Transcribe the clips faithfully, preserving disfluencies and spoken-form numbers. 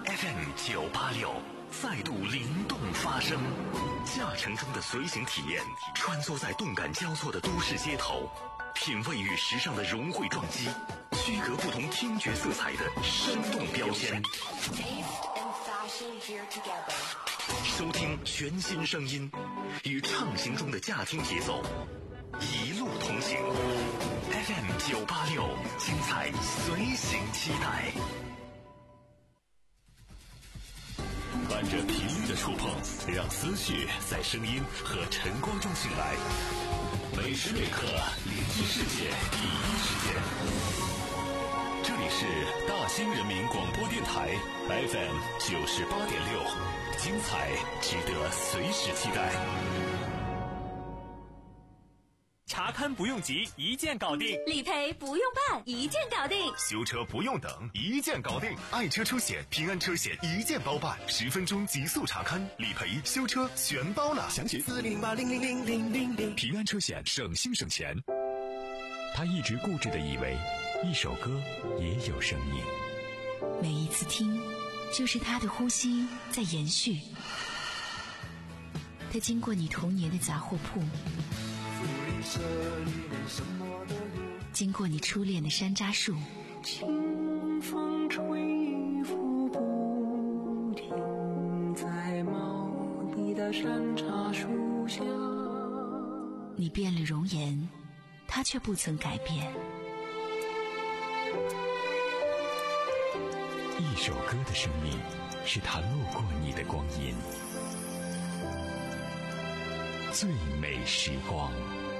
F M 九八六再度灵动发声，驾乘中的随行体验，穿梭在动感交错的都市街头，品味与时尚的融汇撞击，区隔不同听觉色彩的生动标签。收听全新声音，与畅行中的驾听节奏，一路同行。F M 九八六，精彩随行期待。伴着频率的触碰，让思绪在声音和晨光中醒来。每时每刻连接世界第一时间。这里是大兴人民广播电台 F M 九十八点六，精彩值得随时期待。 查勘不用急，一键搞定； 理赔不用办，一键搞定； 修车不用等，一键搞定。爱车出险，平安车险一键包办，十分钟极速查勘，理赔、修车全包了。详询四零零八零零零零零零。平安车险，省心省钱。 他一直固执地以为，一首歌也有生命， 每一次听，就是他的呼吸在延续。他经过你童年的杂货铺，经过你初恋的山楂树， 清风吹拂不停，在茂密的山茶树下。 你变了容颜，他却不曾改变。 一首歌的生命，是他路过你的光阴。最美时光。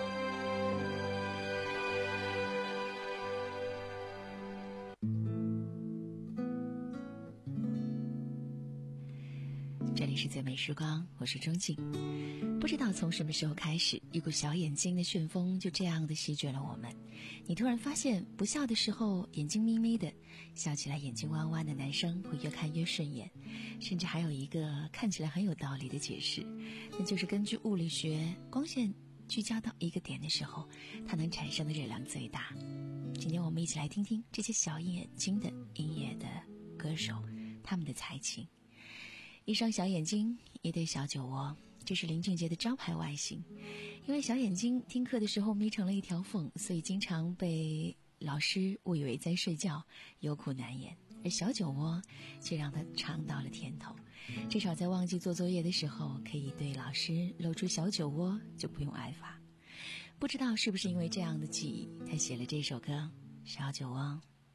这里是最美时光，我是钟静。不知道从什么时候开始，一股小眼睛的旋风就这样的席卷了我们。你突然发现，不笑的时候眼睛眯眯的，笑起来眼睛弯弯的男生会越看越顺眼。甚至还有一个看起来很有道理的解释，那就是根据物理学，光线聚焦到一个点的时候，它能产生的热量最大。今天我们一起来听听这些小眼睛的音乐的歌手，他们的才情。一双小眼睛，一对小酒窝，这是林俊杰的招牌外形。因为小眼睛听课的时候眯成了一条缝，所以经常被老师误以为在睡觉，有苦难言。而小酒窝却让他尝到了甜头，至少在忘记做作业的时候，可以对老师露出小酒窝，就不用挨罚。不知道是不是因为这样的记忆，他写了这首歌《小酒窝》。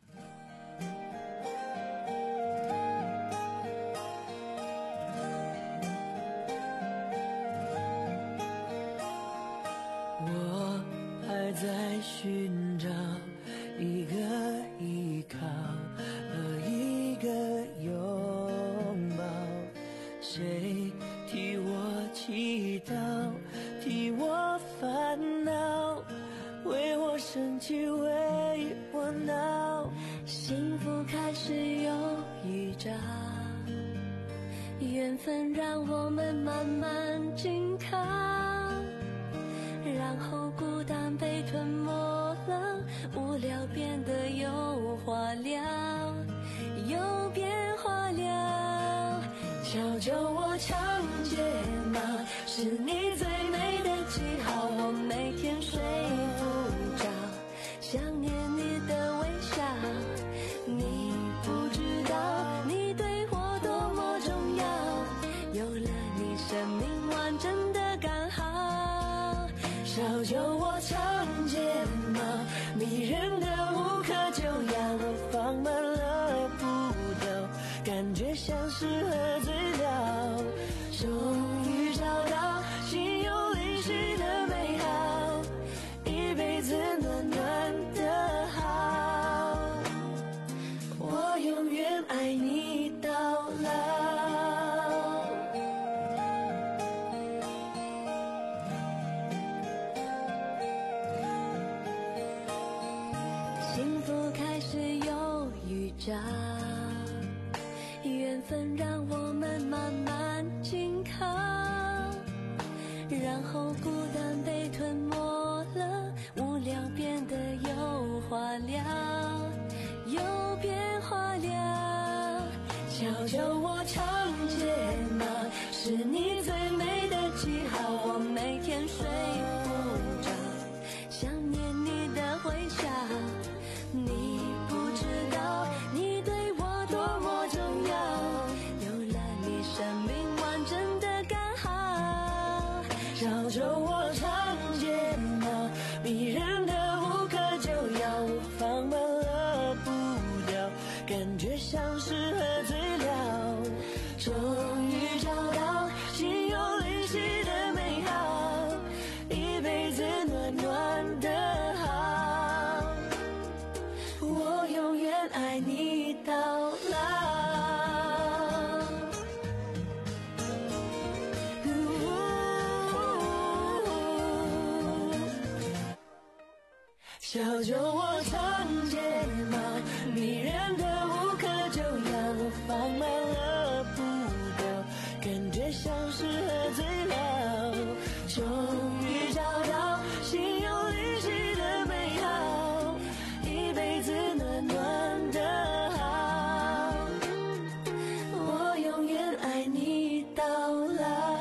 还在寻找一个依靠和一个拥抱，谁替我祈祷，替我烦恼，为我生气，为我闹。幸福开始有预兆，缘分让我们慢慢紧靠，然后孤单被吞没了，无聊变得有话聊，有变化了。小酒窝长睫毛，是你最美的记号，我每天睡不着，想念你的微笑。你不知道你对我多么重要，有了你生命完整的刚好。小酒窝长睫毛，迷人的无可救药，我放慢了步调，感觉像是喝醉了。终于找到心有灵犀的美好，一辈子暖暖的好，我永远爱你到老。幸福开始有预兆，缘分让我们慢慢紧靠，然后孤单被吞没了，无聊变得有话聊，有变化了。 教教我长睫毛，是你最美的记号。我每天睡不着，想念你的微笑。你不知道，你对我多么重要，有了你，生命完整的刚好。教教我长睫毛，迷人的无可救药，放慢了步调，感觉像是喝醉了。终于找到心有灵犀的美好，一辈子暖暖的好，我永远爱你到老。教教我长睫毛，迷人的无可救药，放慢了步调，感觉像是喝醉了。终于找到心有灵犀的美好，一辈子暖暖的好，我永远爱你到老。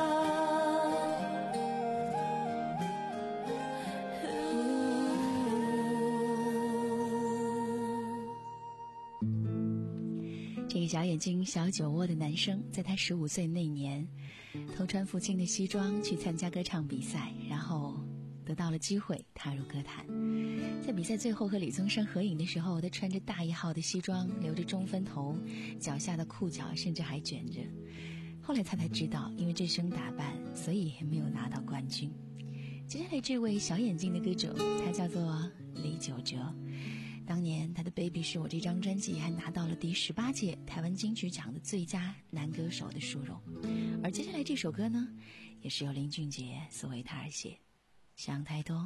这个小眼睛小酒窝的男生，在他十五岁那年偷穿父亲的西装去参加歌唱比赛，然后得到了机会踏入歌坛。在比赛最后和李宗盛合影的时候，他穿着大一号的西装，留着中分头，脚下的裤脚甚至还卷着。后来他才知道，因为这身打扮，所以没有拿到冠军。接下来这位小眼睛的歌手，他叫做李玖哲。当年他的 Baby 是我这张专辑还拿到了第十八届台湾金曲奖的最佳男歌手的殊荣。而接下来这首歌呢，也是由林俊杰所为他而写，想太多。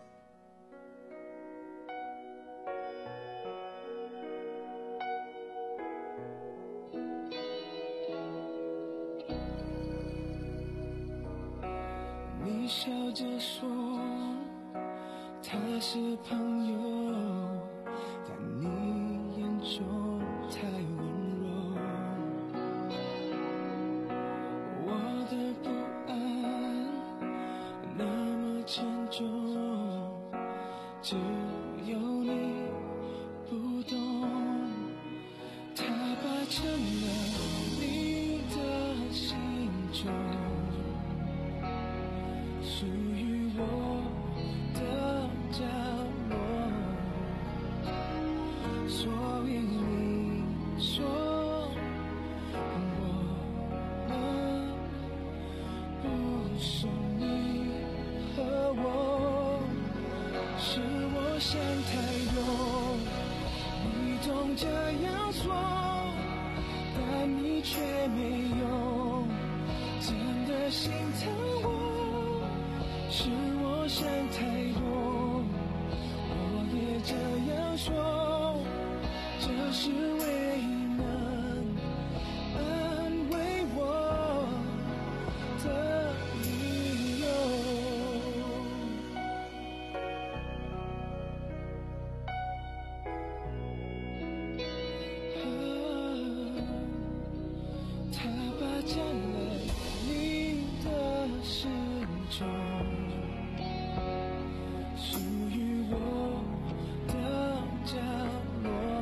你笑着说他是朋友，但你眼中太温柔，我的不安那么沉重，只有你不懂，它摆成了你的心中，属于我的角落，所以你说我们不是你和我，是我想太多，你总这样说，但你却没有真的心疼我，是我想太多，我也这样说，这是唯一能安慰我的理由。它霸占了你的心中，属于我的角落，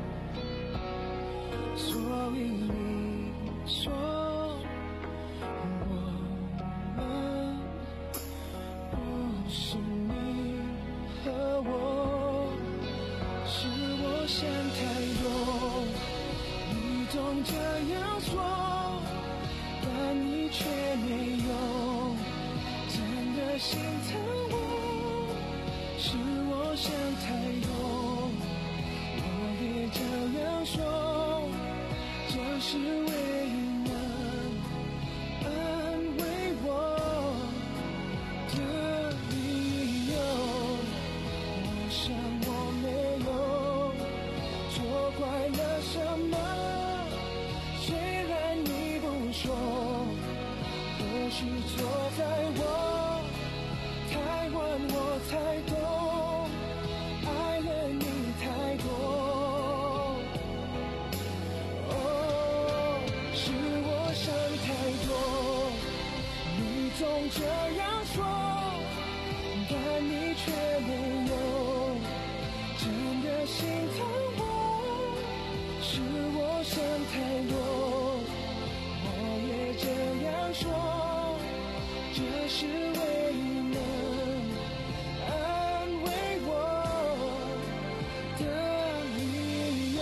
所以你说我们不是你和我，是我想太多，你总这样说，但你却没有真的心疼我，是我想太多，我也这样说，这是唯一能安慰我的理由。我想我没有错怪了什么，虽然你不说，或许错在我太晚，我才懂，爱了你太多。哦， 太多，你总这样说，但你却没有真的心疼我，是我想太多，我也这样说，这是唯一能安慰我的理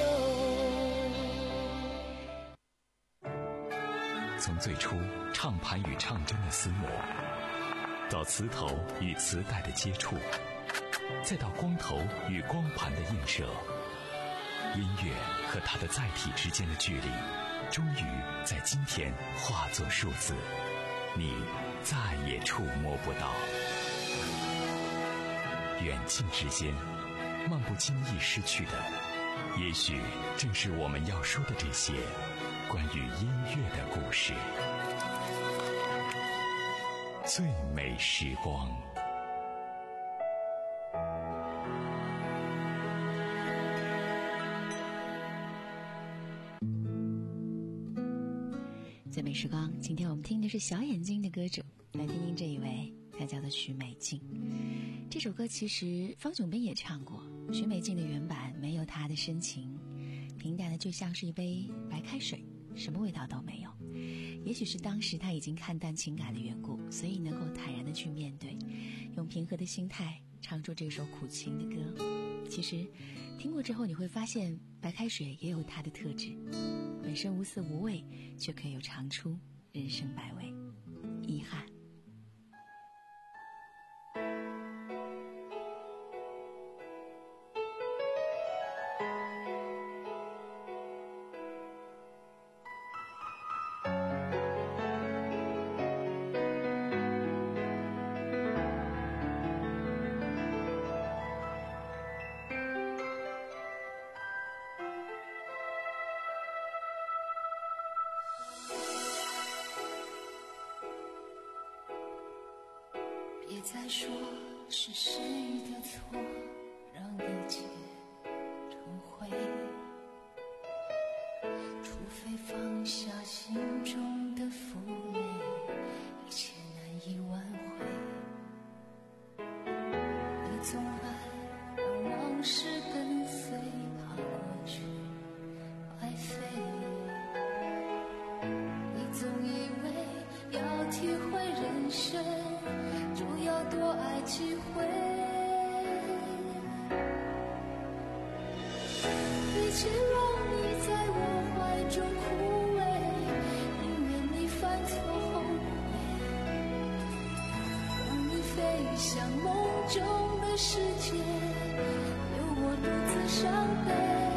由。从最初唱盘与唱针的厮磨，到磁头与磁带的接触，再到光头与光盘的映射，音乐和它的载体之间的距离，终于在今天化作数字，你再也触摸不到。远近之间，漫不经意失去的，也许正是我们要说的这些关于音乐的故事。最美时光。 最美时光，今天我们听的是小眼睛的歌者，来听听这一位，她叫做许美静。这首歌其实方炯斌也唱过，许美静的原版没有她的深情，平淡的就像是一杯白开水，什么味道都没有。也许是当时她已经看淡情感的缘故，所以能够坦然的去面对，用平和的心态唱出这首苦情的歌。其实听过之后你会发现，白开水也有它的特质，本身无色无味，却可以有尝出人生百味。遗憾。 别再说是谁的错，让一切成灰，除非放下心中的负累，一切难以挽回。你总爱让往事跟随，怕过去白费。你总以为要体会人生，就要多爱几回，与其让你在我怀中枯萎，宁愿你犯错后悔，让你飞向梦中的世界，留我独自伤悲。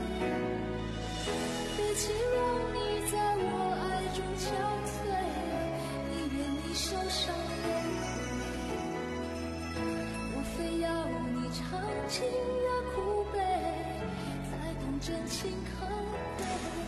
与其让你在我爱中憔悴，宁愿你受伤非要你尝尽了苦悲，才懂真情可贵。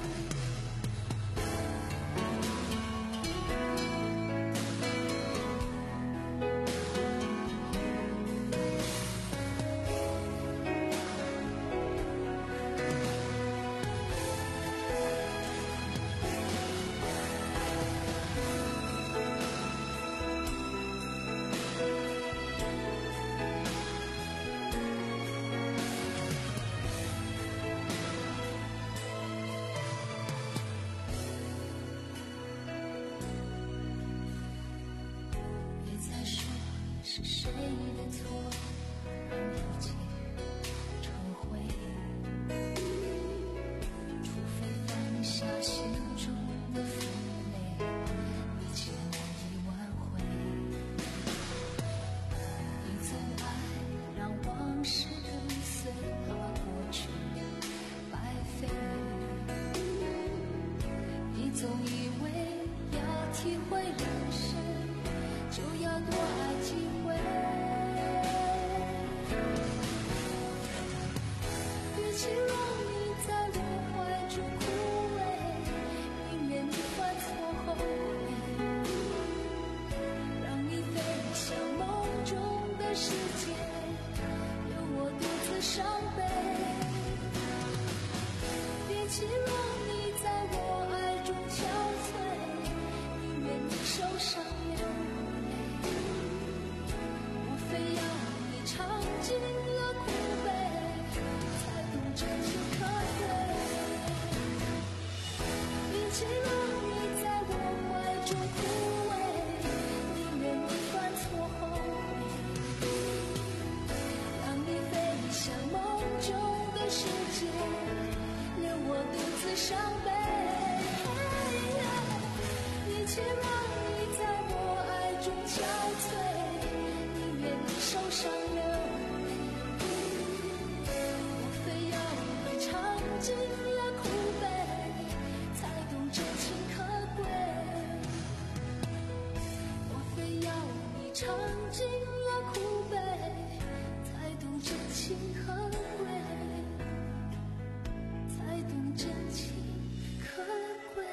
是谁的错，让一切成灰，除非放下心中的负累，一切难以挽回。你总爱让往事跟随，怕过去白费。你总以为要体会人生，就要多爱几回。与其让你在我怀中枯萎，宁愿你犯错后悔，让你飞向梦中的世界，留我独自伤悲。与其让你在我爱中憔悴， 的伤悲。一切让你在我爱中憔悴，宁愿你受伤流泪，我非要你尝尽了苦悲，才懂真情可贵。我非要你尝尽了苦悲，才懂真情可贵，才懂真情可贵。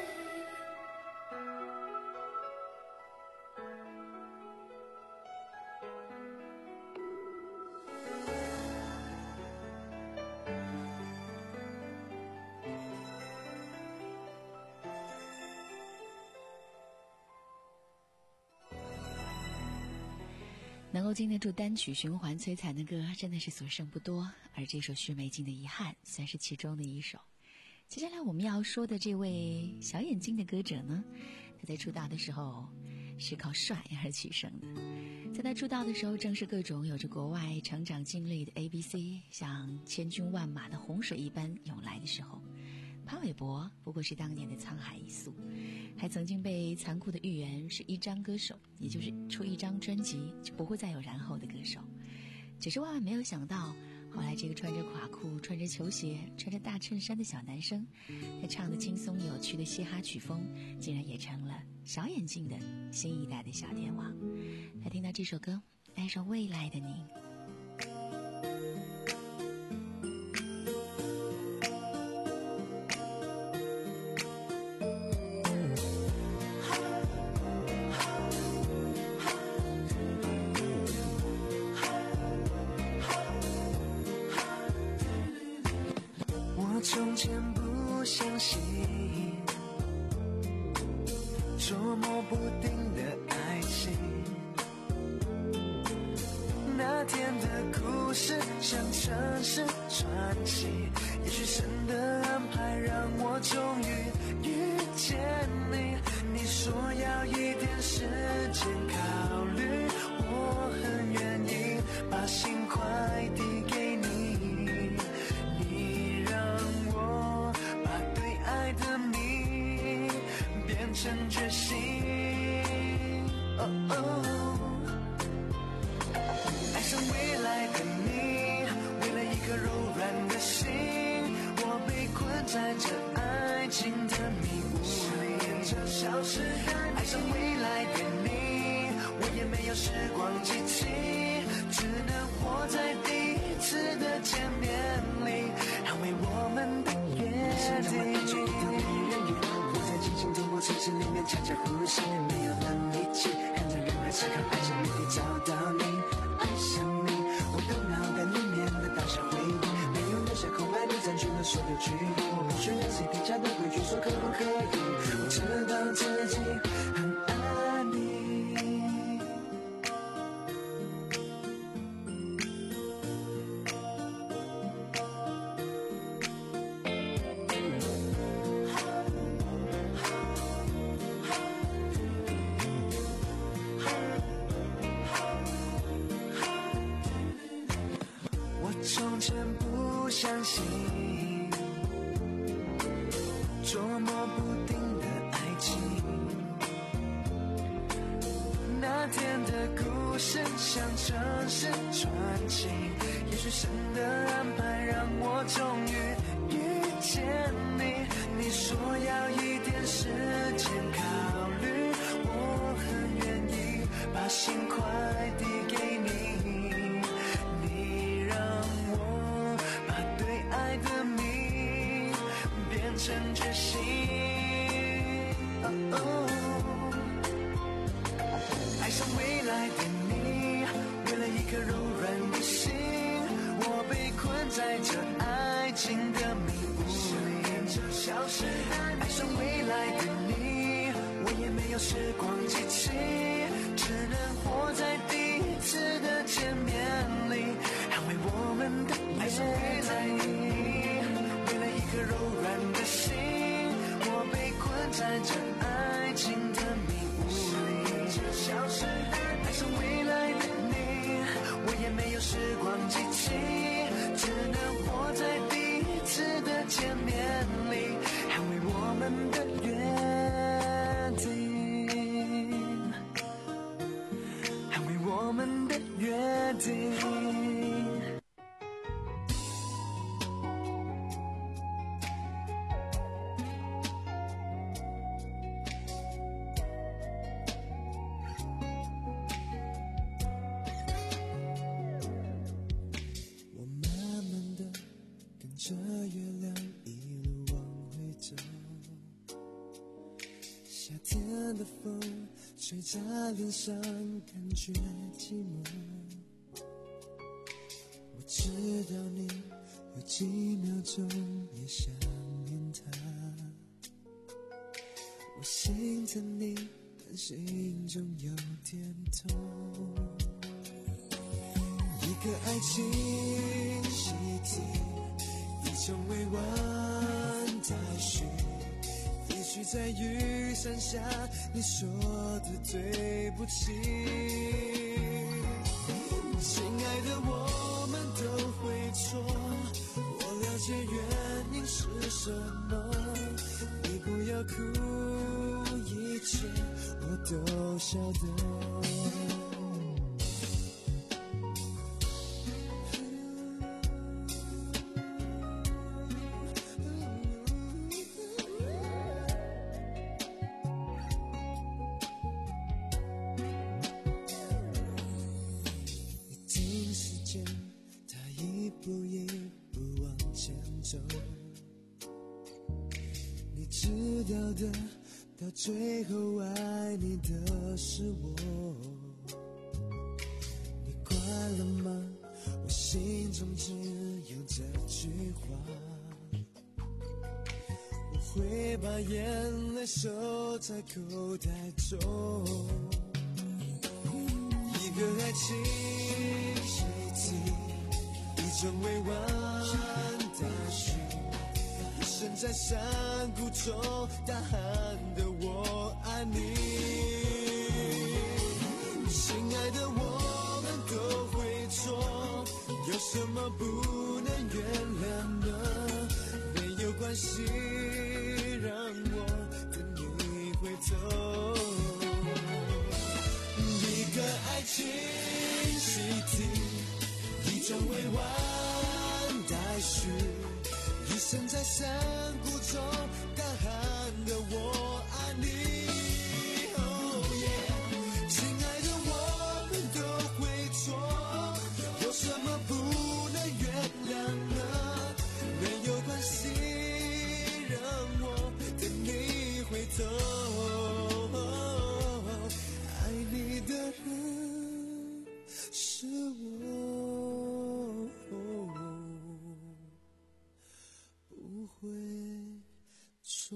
能够经得住单曲循环摧残的歌真的是所剩不多，而这首许美静的遗憾算是其中的一首。接下来我们要说的这位小眼睛的歌者呢，他在出道的时候是靠帅而取胜的。在他出道的时候，正是各种有着国外成长经历的 A B C 像千军万马的洪水一般涌来的时候。潘玮柏不过是当年的沧海一粟，还曾经被残酷的预言是一张歌手，也就是出一张专辑就不会再有然后的歌手。只是万万没有想到，后来这个穿着垮裤、穿着球鞋、穿着大衬衫的小男生，他唱的轻松有趣的嘻哈曲风，竟然也成了小眼睛的新一代的小天王。来听到这首歌，爱上未来的你。 从前不相信捉摸不定的爱情，那天的故事像城市传奇，也许神的安排让我终于遇见你。你说要一点时间考虑，我很愿意把心快递给你，成决心。哦哦，爱上未来的你，为了一颗柔软的心，我被困在这爱情的迷雾里，这消失的爱上未来的你，我也没有时光机器，只能活在第一次的见面里，捍卫我们的约定。城市里面悄悄呼吸，没有能力气看着人海思考，爱上你找到你，爱上你，我的脑袋里面的大小回忆，没有留下空白，你占据了所有区域，我不需要谁评价的规矩，说可不可以？我知道自己很爱你。从前不相信捉摸不定的爱情，那天的故事像城市传奇，也许神的安排让我终于遇见你。你说要一点时间考虑，我很愿意把心快递给你，成决心。哦哦，爱上未来的你，为了一颗柔软的心，我被困在这爱情的迷雾里，消失的爱上未来的你，我也没有时光机器，只能活在第一次的见面里，捍卫我们的爱上未来的你，为了一颗柔软的心，我被困在这爱情的迷雾里，消失的爱上未来的你，我也没有时光机器，只能活在第一次的见面里， 夏天的风吹在脸上，感觉寂寞。我知道你有几秒钟也想念他，我心疼你，但心中有点痛。一个爱情习题，一种委婉待续，也许在雨伞下你说的对不起。亲爱的，我们都会错，我了解原因是什么，你不要哭，一切我都晓得。到最后爱你的是我，你快乐吗？我心中只有这句话，我会把眼泪收在口袋中。一个爱情习题，一种委婉待续，身在山谷中大喊的我爱你。亲爱的，我们都会错，有什么不能原谅呢？没有关系，让我等你回头。一个爱情习题，一种委婉待续，一生在山谷中大喊的我爱你。Oh yeah， 亲爱的，我们都会错，有什么不能原谅呢？没有关系，让我等你回头。爱你的人是我，不会错。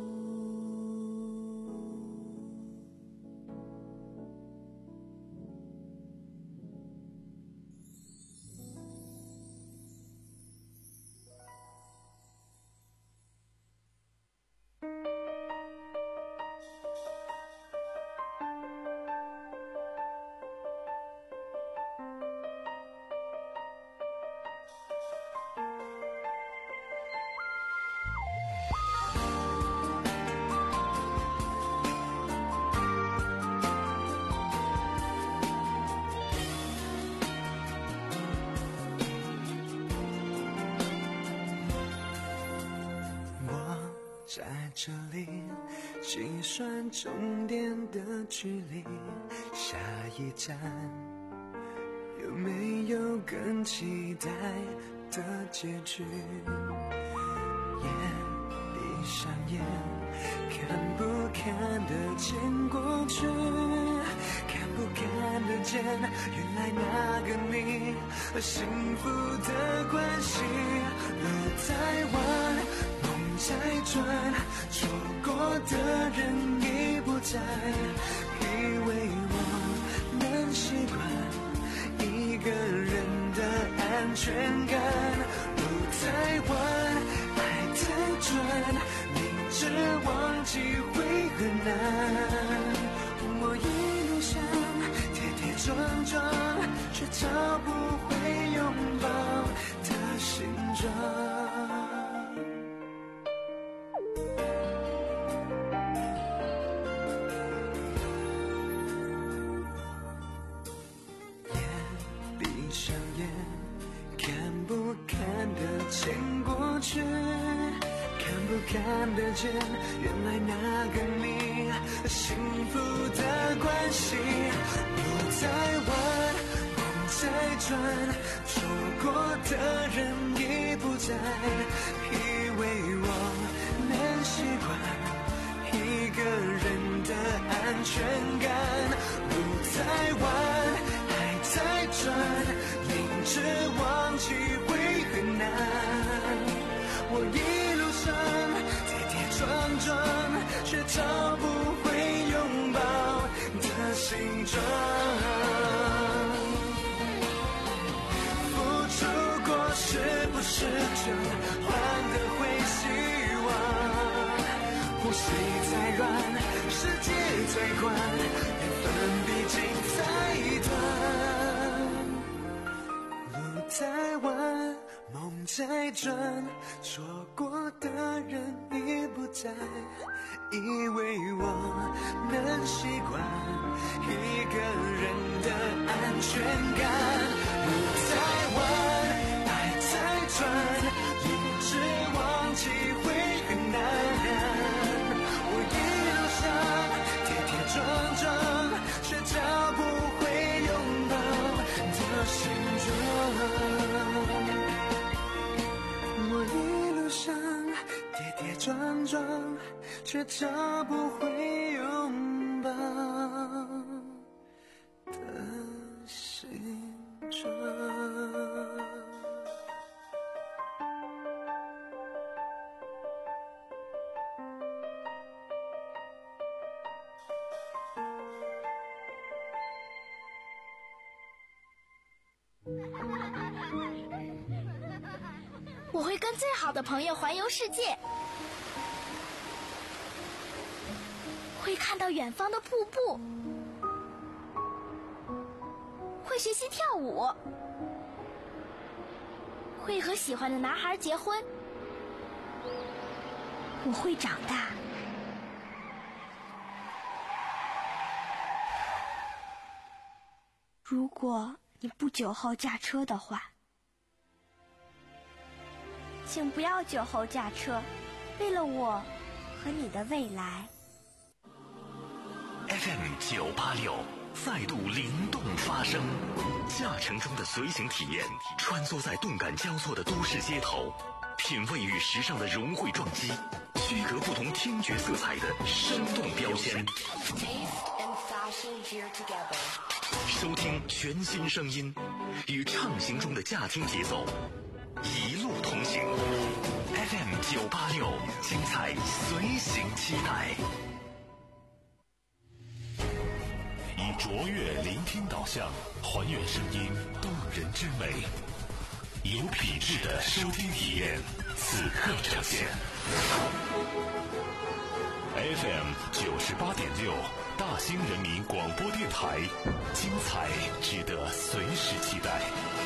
在这里计算终点的距离，下一站有没有更期待的结局？眼闭上眼，看不看得见过去？看不看得见原来那个你和幸福的关系？路在弯，梦在转，错过的人已不在，以为我能习惯一个人的安全感。路在弯，爱在转，明知忘记会很难。我一路上跌跌撞撞，却找不回拥抱的形状。看得见原来那个你幸福的关系。路在弯，梦在转，错过的人已不在，以为我能习惯一个人全感。路在弯，还在转，明知忘记会很难。我一路上跌跌撞撞，却找不回拥抱的形状。付出过是不是就换得回希望？呼吸再软，世界再宽，缘分毕竟再短。路在弯，梦在转，错过的人已不在，以为我能习惯一个人的安全感。路在弯，爱在转，明知忘记会很难。我一路上跌跌撞撞，却找不回拥抱的形状。我一路上跌跌撞撞，却找不回拥抱的形状。 我会跟最好的朋友环游世界，会看到远方的瀑布，会学习跳舞，会和喜欢的男孩结婚。我会长大。如果你不酒后驾车的话，请不要酒后驾车，为了我和你的未来。 F M 九八六再度灵动发声，驾乘中的随行体验，穿梭在动感交错的都市街头，品味与时尚的融汇撞击，区隔不同听觉色彩的生动标签。收听全新声音，与畅行中的驾听节奏，一路同行。F M 九八六，精彩随行期待。以卓越聆听导向，还原声音动人之美，有品质的收听体验，此刻呈现。F M 九十八点六，大兴人民广播电台，精彩值得随时期待。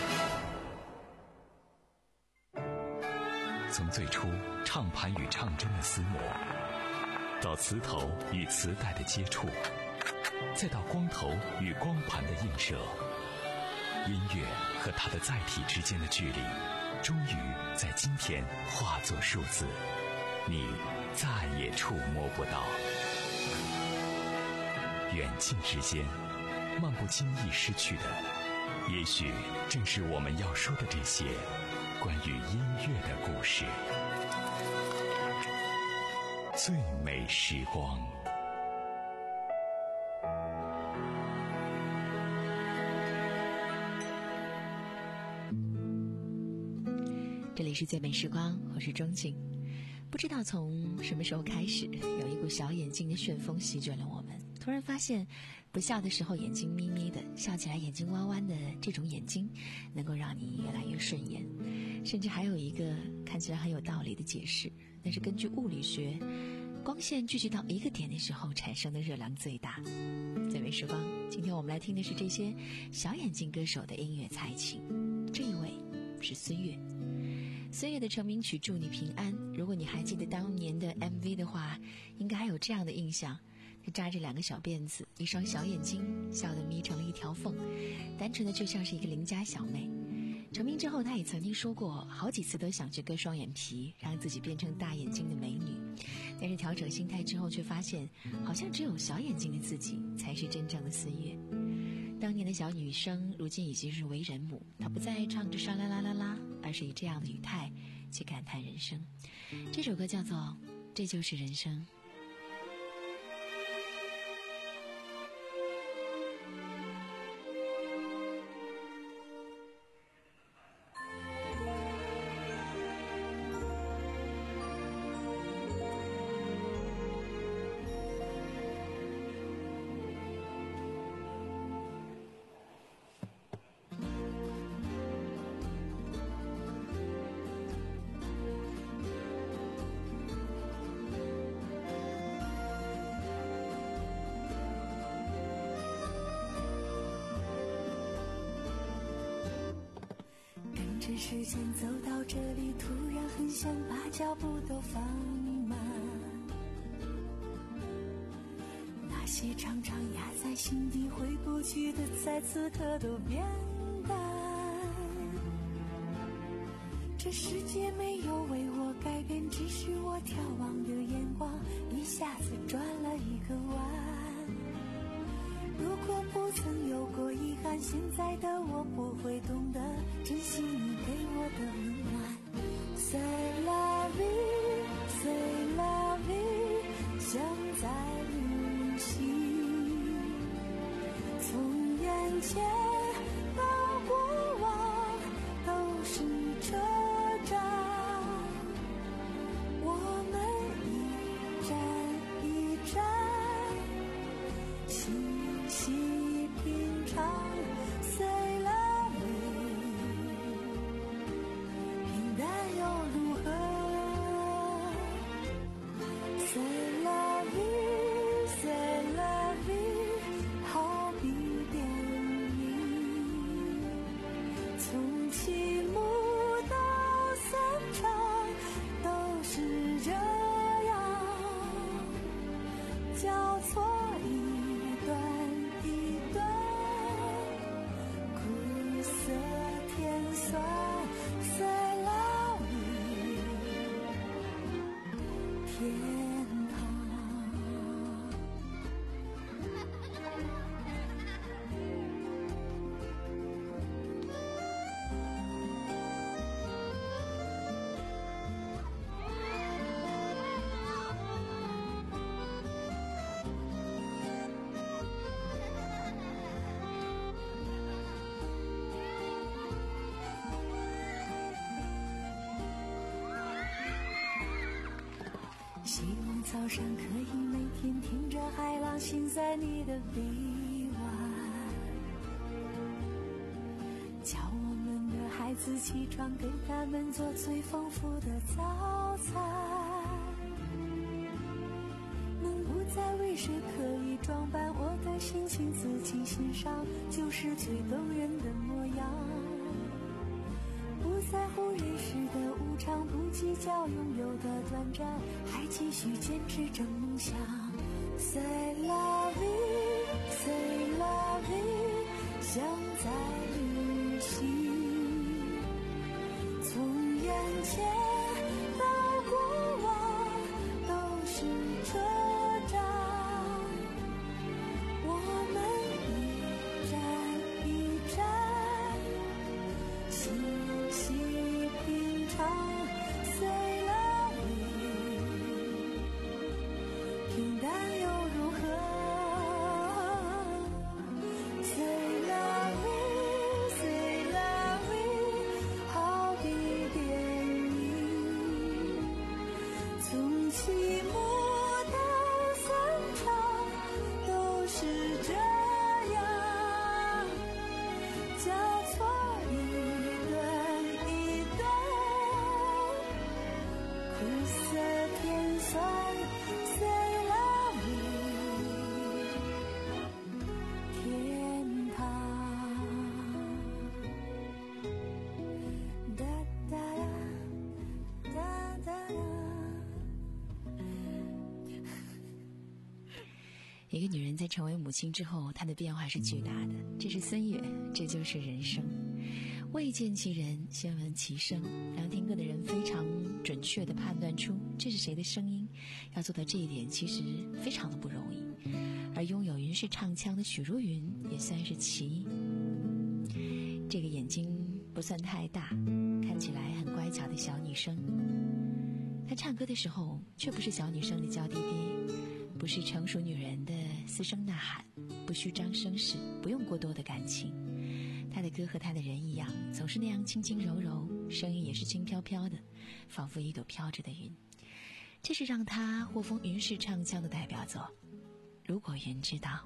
从最初唱盘与唱针的厮磨，到磁头与磁带的接触，再到光头与光盘的映射，音乐和它的载体之间的距离，终于在今天化作数字，你再也触摸不到。远近之间，漫不经意失去的，也许正是我们要说的这些关于音乐的故事。最美时光。 这里是最美时光，我是钟静。不知道从什么时候开始，有一股小眼睛的旋风席卷了我们。突然发现，不笑的时候眼睛眯眯的，笑起来眼睛弯弯的，这种眼睛能够让你越来越顺眼。甚至还有一个看起来很有道理的解释，那是根据物理学，光线聚集到一个点的时候产生的热量最大。最美时光，今天我们来听的是这些小眼睛歌手的音乐才情。这一位是孙悦。孙悦的成名曲《祝你平安》，如果你还记得当年的 M V 的话，应该还有这样的印象。他扎着两个小辫子，一双小眼睛，笑得眯成了一条缝，单纯的就像是一个邻家小妹。成名之后，他也曾经说过好几次都想去割双眼皮，让自己变成大眼睛的美女。但是调整心态之后，却发现好像只有小眼睛的自己才是真正的孙悦。当年的小女生，如今已经是为人母，她不再唱着沙啦啦啦啦，而是以这样的语态去感叹人生。这首歌叫做《这就是人生》。 是时间走到这里，突然很想把脚步都放慢，那些常常压在心底回不去的，在此刻都变淡。这世界没有为我改变，只是我眺望的眼光一下子转了一个弯。如果不曾有过遗憾，现在的我不会懂得珍惜你给我的温暖。C'est la vie, c'est la vie， 像在旅行，从眼前到过往都是车站，我们一站一站细细品尝。C'est la vie， 平淡又如何？ C'est la vie， c'est la vie， 好比电影，从起幕到散场都是这样，交错一段一段，苦涩甜酸。C'est la vie， 天堂。希望早上可以每天听着海浪醒在你的臂弯，叫我们的孩子起床，给他们做最丰富的早餐，能不再为谁刻意装扮，我的心情自己欣赏，就是最动人的模样。不在乎人世的无常，不计较拥有的短暂，还继续坚持着梦想。C'est la vie， c'est la vie， 像在旅行，从眼前到过往都是车站，我们一站一站细细品尝。C'est la vie， 平淡又如何？ C'est la vie， c'est la vie， 好比电影，从起幕到散场都是这样，交错一段一段，苦涩甜酸。C'est la vie， 天堂。哒哒哒哒哒哒。 一个女人在成为母亲之后，她的变化是巨大的。这是孙悦，这就是人生。未见其人，先闻其声，让听歌的人非常准确地判断出这是谁的声音。要做到这一点，其实非常的不容易。而拥有云式唱腔的许茹芸也算是其一。这个眼睛不算太大，看起来很乖巧的小女生，她唱歌的时候却不是小女生的娇滴滴，不是成熟女人的嘶声呐喊，不虚张声势，不用过多的感情。她的歌和她的人一样，总是那样轻轻柔柔，声音也是轻飘飘的，仿佛一朵飘着的云。这是让她获封云式唱腔的代表作。如果云知道。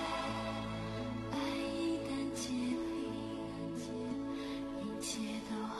爱一旦结冰，一切都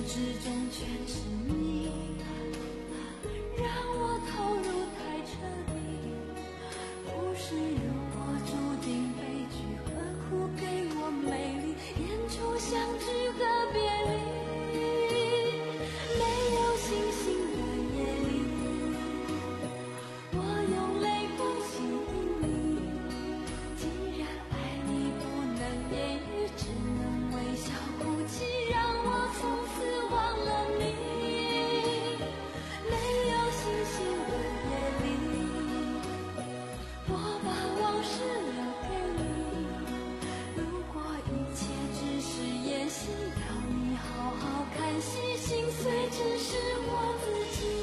之中全是你，让我投入太彻底。不是如果注定悲剧，何苦给我美丽？演出相聚和别离。没有星星的夜里，我用泪光吸引你。既然爱你不能言语，只能微笑哭泣，让我从此忘了你。没有星星的夜里，我把往事留给你。如果一切只是演戏，要你好好看戏，心碎只是我自己。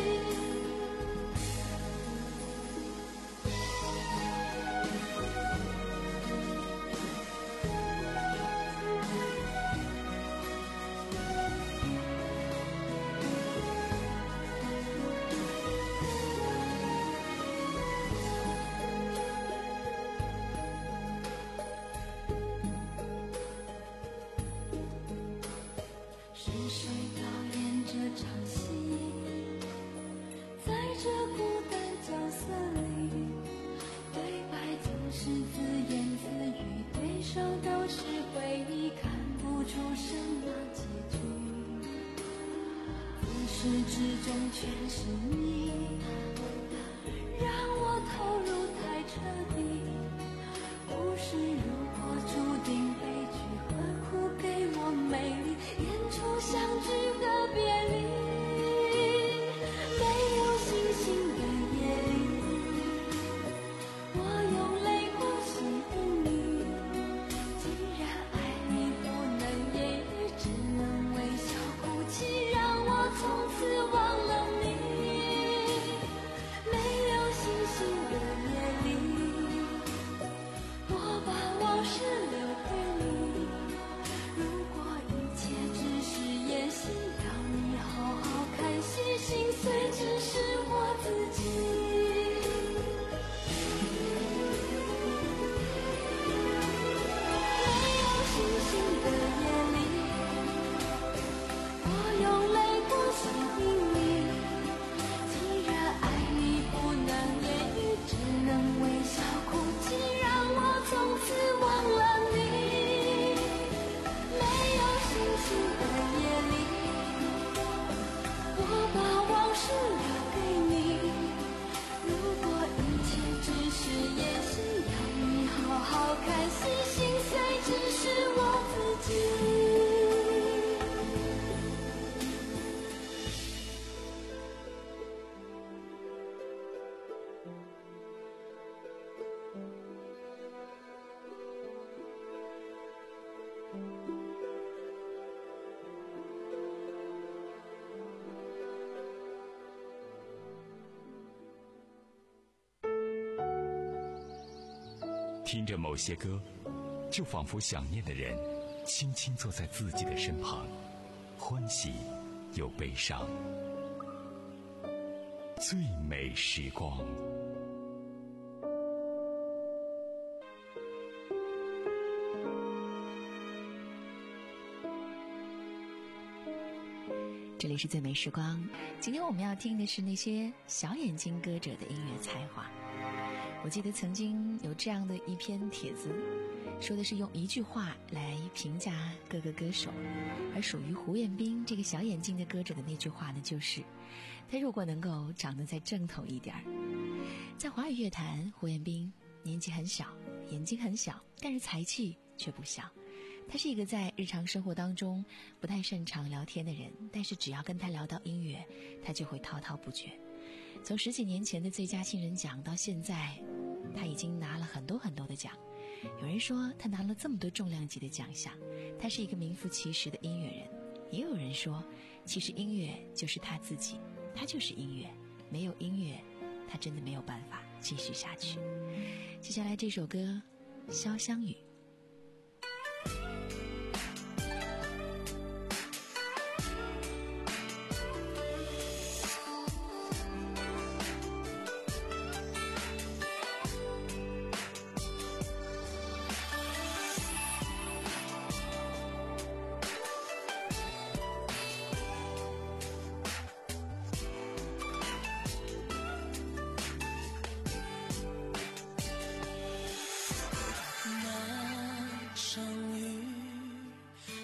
是谁导演这场戏？在这孤单角色里，对白总是自言自语，对手都是回忆，看不出什么结局。自始至终全是你，让我投入太彻底。不是如果注定悲剧，何苦给我美丽？演出相聚和别离。没有星星的夜里，我用泪光吸引你。既然爱你不能言语，只能微笑哭泣，让我从此忘了你。没有星星的夜里，我把往事留给你。如果一切只是演戏，要你好好看戏，心碎只是我自己。没有星星的夜里，我用泪光吸引你。既然爱你不能言语，只能微笑哭泣，让我从此忘了你。没有星星的夜里，我把往事留给你。如果一切只是演戏，要你好好看戏，心碎只是我自己。 听着某些歌，就仿佛想念的人轻轻坐在自己的身旁，欢喜又悲伤。最美时光。 这里是最美时光，今天我们要听的是那些小眼睛歌者的音乐才华。我记得曾经有这样的一篇帖子，说的是用一句话来评价各个歌手，而属于胡彦斌这个小眼睛的歌者的那句话呢，就是他如果能够长得再正统一点儿。在华语乐坛，胡彦斌年纪很小，眼睛很小，但是才气却不小。他是一个在日常生活当中不太擅长聊天的人，但是只要跟他聊到音乐，他就会滔滔不绝。从十几年前的最佳新人奖到现在，他已经拿了很多很多的奖。有人说他拿了这么多重量级的奖项，他是一个名副其实的音乐人。也有人说，其实音乐就是他自己，他就是音乐，没有音乐，他真的没有办法继续下去。接下来这首歌《潇湘雨》。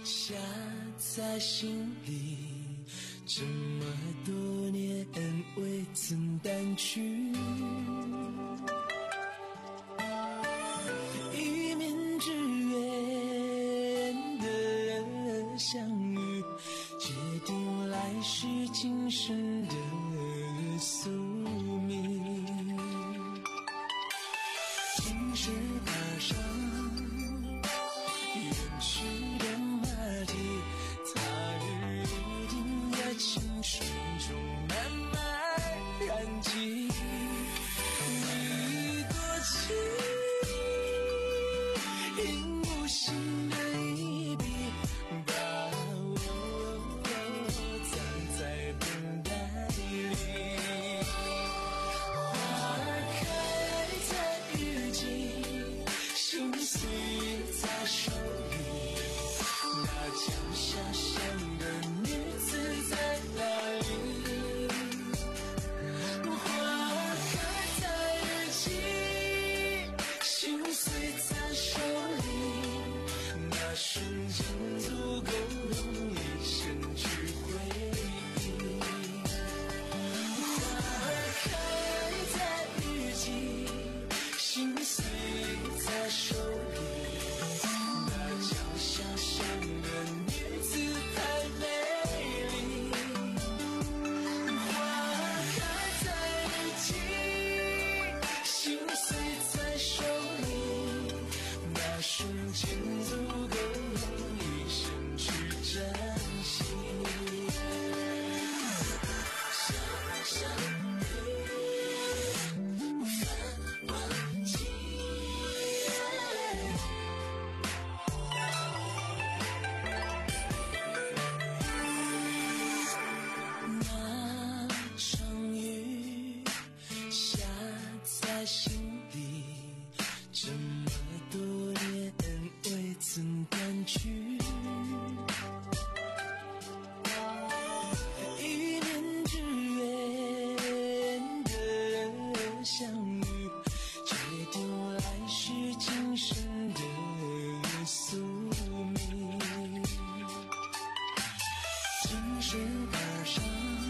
下在心里，这么多年未曾淡去。一面之缘的相遇，决定来世今生的宿命。青石爬上远去的马蹄，他日一定在青春中慢慢燃尽。你过去因无心的一笔，把我藏在等待里。花开在雨季，心碎在手里，那江下乡的女子在哪里？花开在日记，心碎在手里，那瞬间足够用一生去回忆。花开在雨季，心碎在手里，那江下乡的女子太美丽。花开在日记，心碎在手里，那瞬间足够用一生去珍惜。想想你，无法忘记。那场雨下在心里，这么多年未曾淡去。一面之缘的相遇，决定来世今生的宿命。青石板上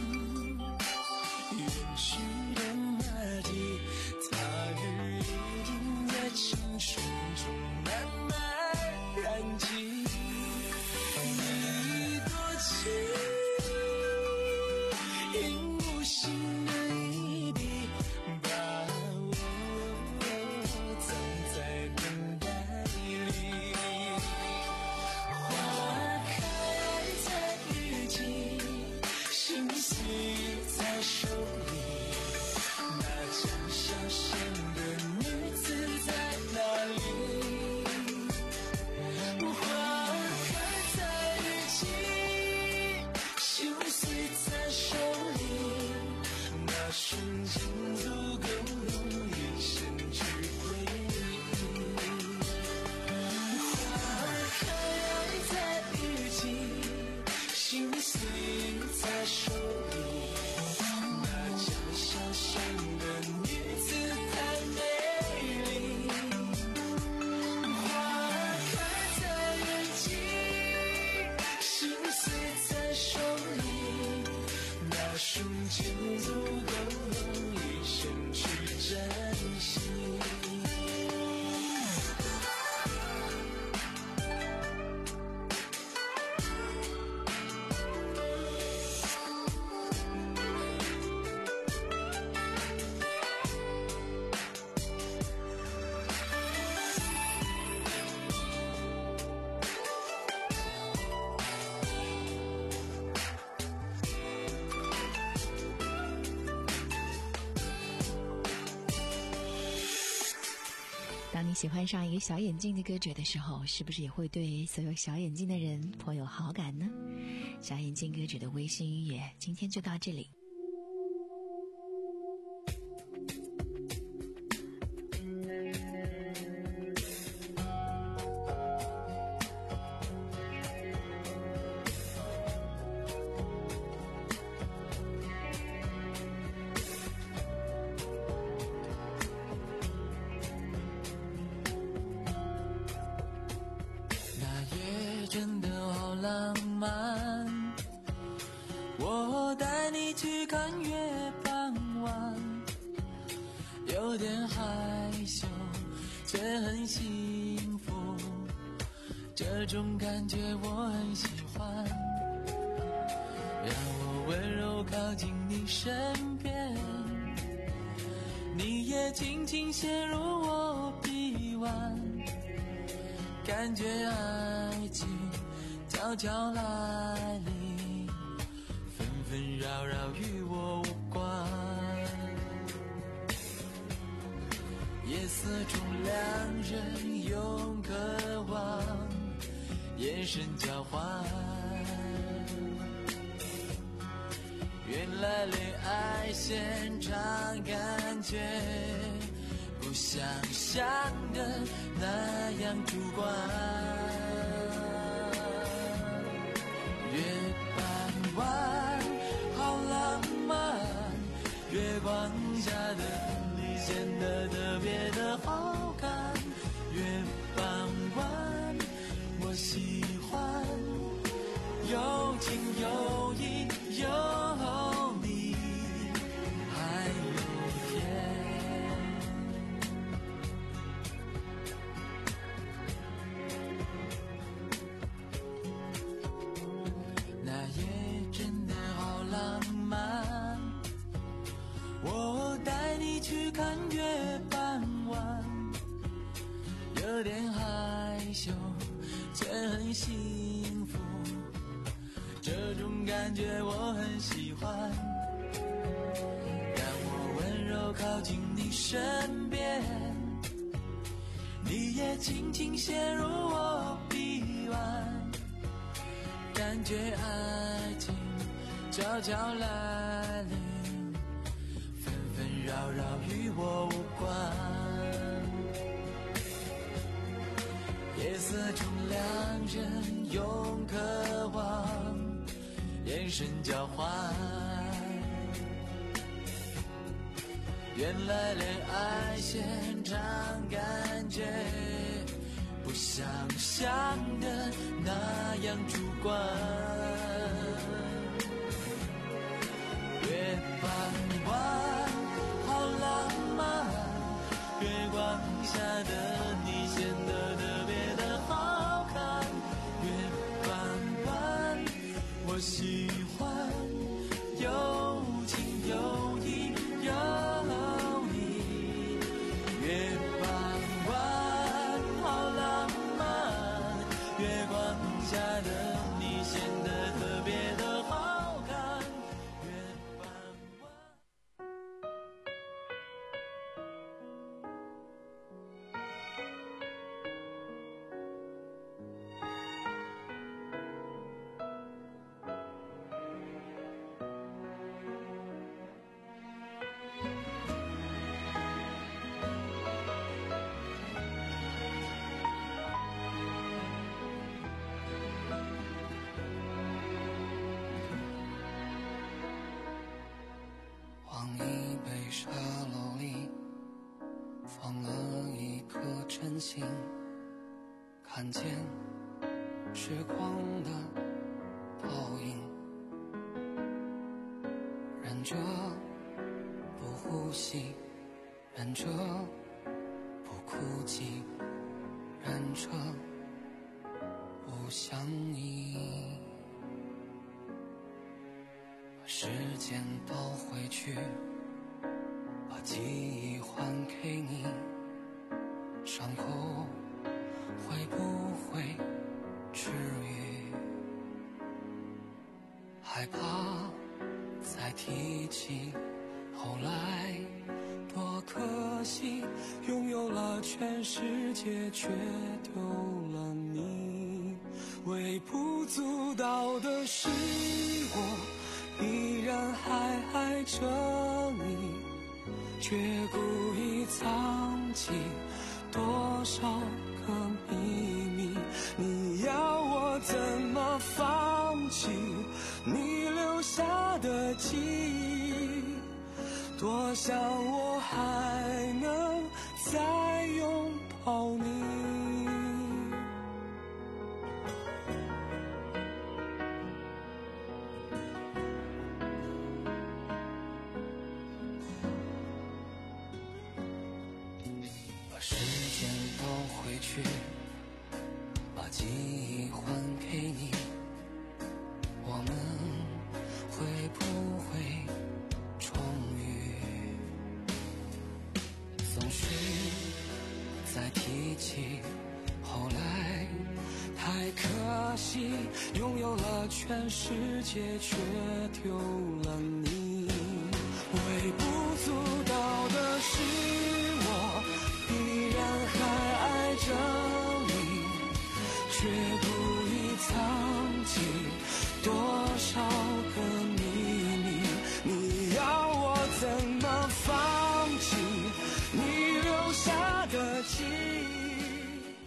远去的马蹄，他日一定在青春中慢慢燃尽。你过去因无心的一笔，把我藏在等待里。花开在雨季，心碎在手里，那江下乡的女子在哪里？花开在日记，心碎在手里，那瞬间足够用一生去回忆。花开在雨季，心碎在手里，那江下乡的女子太美丽。花开在日记，心碎在手里，那瞬间足够用一生去珍惜。 当你喜欢上一个小眼睛的歌者的时候，是不是也会对所有小眼睛的人颇有好感呢？小眼睛歌者的微信音乐今天就到这里。 真的好浪漫。我带你去看月傍晚，有点害羞却很幸福，这种感觉我很喜欢。让我温柔靠近你身边，你也轻轻陷入我臂弯，感觉爱情悄悄来临，纷纷扰扰与我无关。夜色中两人用渴望眼神交换，原来恋爱现场感觉不像想的那样主观。月傍晚好浪漫，月光下的你显得特别的好看。月傍晚我喜欢，有情有义有你还有天。那夜真的好浪漫，我带你去看月傍晚，有点害羞却很幸福，这种感觉我很喜欢。让我温柔靠近你身边，你也轻轻陷入我臂弯，感觉爱情悄悄来临，纷纷扰扰与我无关。夜色中两人用渴望眼神交换，原来恋爱现场感觉不像想的那样主观。月傍晚好浪漫，月光下的你显得特别的好看。月傍晚我喜欢，有情有义有你。月傍晚好浪漫，月光下的你显得特别的好看。月傍晚。 往一杯沙漏里放了一颗真心，看见时光的倒影，忍着不呼吸，忍着不哭泣，忍着不相依，把时间倒回去，把记忆还给你，伤口会不会治愈？害怕再提起，后来多可惜，拥有了全世界却丢了你。微不足道的是我依然还爱着你，却故意藏起多少个秘密。你要我怎么放弃你留下的记忆？多想我还能再拥抱你。 去，把记忆还给你，我们会不会重遇？总是在提起，后来太可惜，拥有了全世界却丢了你。微不足道的是我依然还爱着你，却故意藏起多少个秘密。你要我怎么放弃你留下的记忆？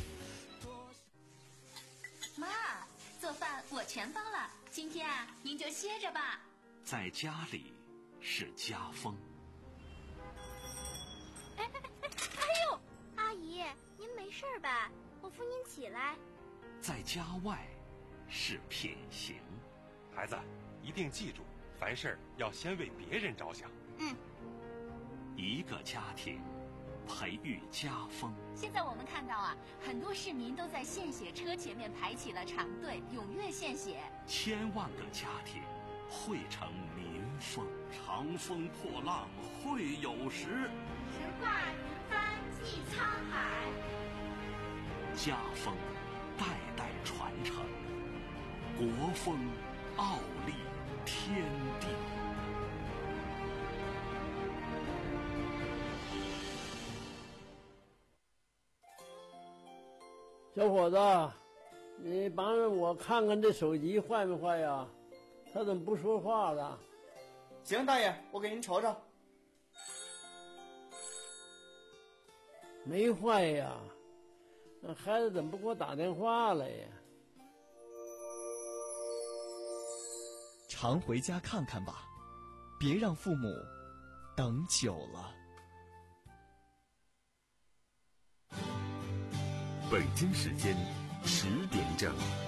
妈，做饭我全包了，今天啊，您就歇着吧。 在家里是家风。 哎哎哎哎呦，阿姨，您没事吧？我扶您起来。 在家外是品行。 孩子，一定记住，凡事要先为别人着想。 嗯。 一个家庭培育家风。 现在我们看到啊，很多市民都在献血车前面排起了长队，踊跃献血。 千万个家庭汇成民风。长风破浪会有时， 直挂云帆济沧海。 家风代代传承，国风傲立天地。 小伙子，你帮着我看看这手机坏没坏呀？他怎么不说话了？ 行，大爷，我给您瞅瞅。 没坏呀，那孩子怎么不给我打电话了呀？ 常回家看看吧，别让父母等久了。 北京时间十点整。